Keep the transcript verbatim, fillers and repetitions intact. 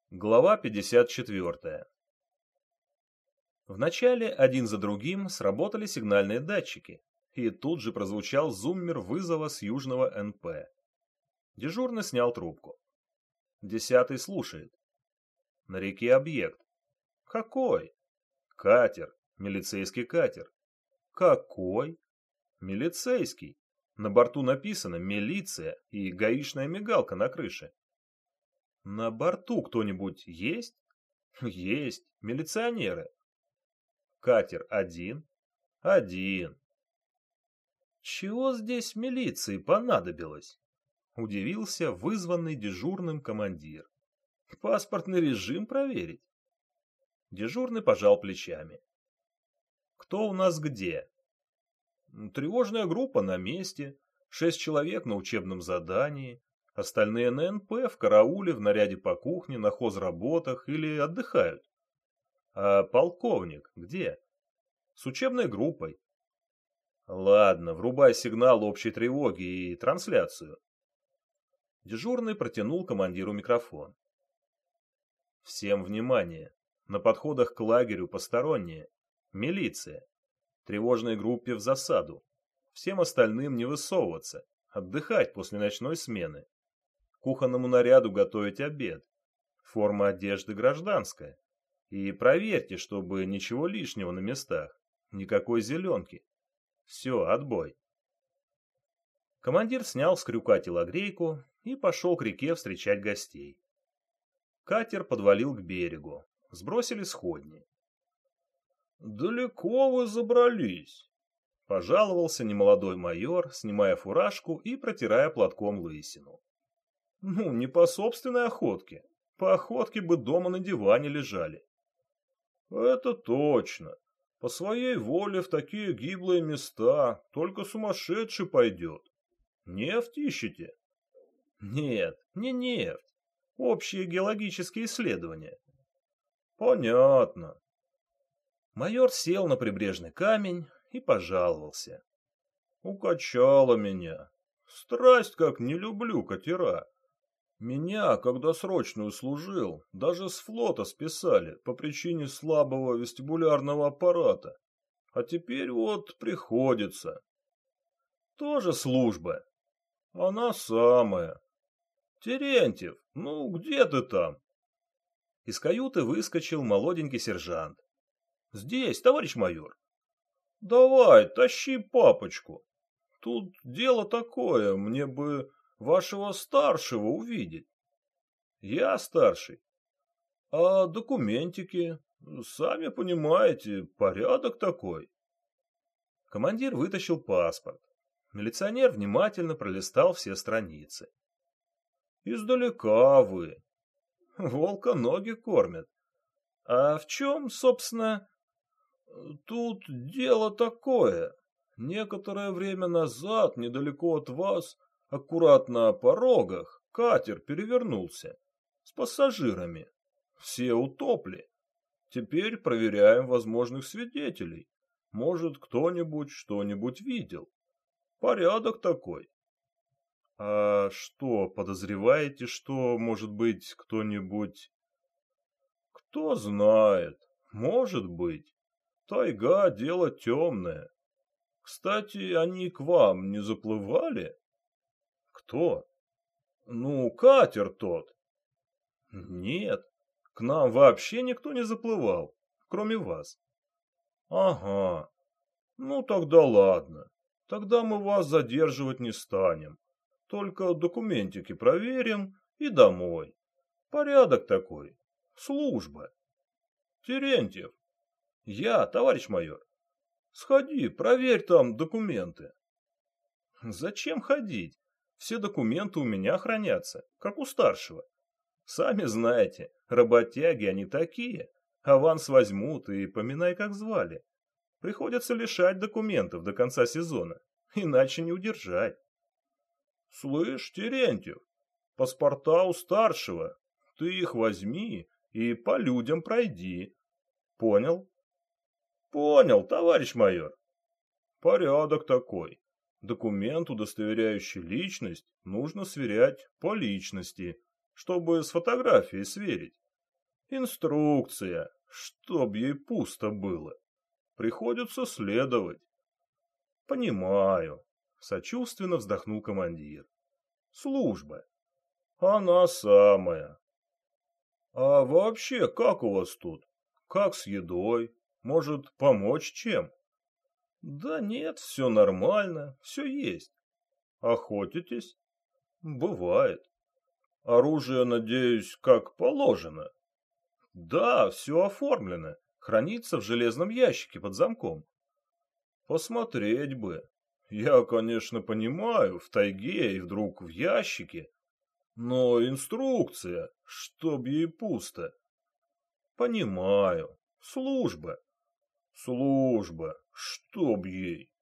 Глава пятьдесят четвёртая. Вначале один за другим сработали сигнальные датчики, и тут же прозвучал зуммер вызова с южного эн пэ. Дежурный снял трубку. Десятый слушает. На реке объект. Какой? Катер. Милицейский катер. Какой? Милицейский. На борту написано «Милиция» и гаишная мигалка на крыше. На борту кто-нибудь есть? Есть. Милиционеры. Катер один? Один. Чего здесь милиции понадобилось? Удивился вызванный дежурным командир. Паспортный режим проверить? Дежурный пожал плечами. Кто у нас где? Тревожная группа на месте, шесть человек на учебном задании, остальные на эн пэ, в карауле, в наряде по кухне, на хозработах или отдыхают. А полковник где? С учебной группой. Ладно, врубай сигнал общей тревоги и трансляцию. Дежурный протянул командиру микрофон. Всем внимание. На подходах к лагерю посторонние. Милиция. Тревожной группе в засаду. Всем остальным не высовываться. Отдыхать после ночной смены. Кухонному наряду готовить обед. Форма одежды гражданская. И проверьте, чтобы ничего лишнего на местах. Никакой зеленки. Все, отбой. Командир снял с крюка телогрейку и пошел к реке встречать гостей. Катер подвалил к берегу. Сбросили сходни. «Далеко вы забрались», — пожаловался немолодой майор, снимая фуражку и протирая платком лысину. «Ну, не по собственной охотке. По охотке бы дома на диване лежали». «Это точно. По своей воле в такие гиблые места только сумасшедший пойдет. Нефть ищете?» «Нет, не нефть. Общие геологические исследования». «Понятно». Майор сел на прибрежный камень и пожаловался. «Укачало меня. Страсть как не люблю катера. Меня, когда срочную служил, даже с флота списали по причине слабого вестибулярного аппарата. А теперь вот приходится. Тоже служба. Она самая. Терентьев, ну где ты там?» Из каюты выскочил молоденький сержант. «Здесь, товарищ майор». «Давай, тащи папочку. Тут дело такое, мне бы вашего старшего увидеть». «Я старший. А документики? Сами понимаете, порядок такой». Командир вытащил паспорт. Милиционер внимательно пролистал все страницы. «Издалека вы. Волка ноги кормят. А в чем, собственно...» «Тут дело такое. Некоторое время назад, недалеко от вас, аккуратно на порогах, катер перевернулся. С пассажирами. Все утопли. Теперь проверяем возможных свидетелей. Может, кто-нибудь что-нибудь видел. Порядок такой». «А что, подозреваете, что, может быть, кто-нибудь...» «Кто знает. Может быть. Тайга — дело темное. Кстати, они к вам не заплывали?» «Кто?» «Ну, катер тот». «Нет, к нам вообще никто не заплывал, кроме вас». «Ага. Ну, тогда ладно. Тогда мы вас задерживать не станем. Только документики проверим и домой. Порядок такой. Служба. Терентьев». «Я, товарищ майор». «Сходи, проверь там документы». «Зачем ходить? Все документы у меня хранятся, как у старшего. Сами знаете, работяги они такие. Аванс возьмут и поминай, как звали. Приходится лишать документов до конца сезона, иначе не удержать». «Слышь, Терентьев, паспорта у старшего. Ты их возьми и по людям пройди. Понял?» «Понял, товарищ майор». «Порядок такой. Документ, удостоверяющий личность, нужно сверять по личности, чтобы с фотографией сверить. Инструкция, чтоб ей пусто было. Приходится следовать. Понимаю. Сочувственно вздохнул командир. Служба. Она самая. А вообще, как у вас тут? Как с едой? Может, помочь чем? Да нет, все нормально, все есть. Охотитесь? Бывает. Оружие, надеюсь, как положено. Да, все оформлено. Хранится в железном ящике под замком. Посмотреть бы. Я, конечно, понимаю, в тайге и вдруг в ящике. Но инструкция, чтоб ей пусто. Понимаю. Служба. Служба. Чтоб ей.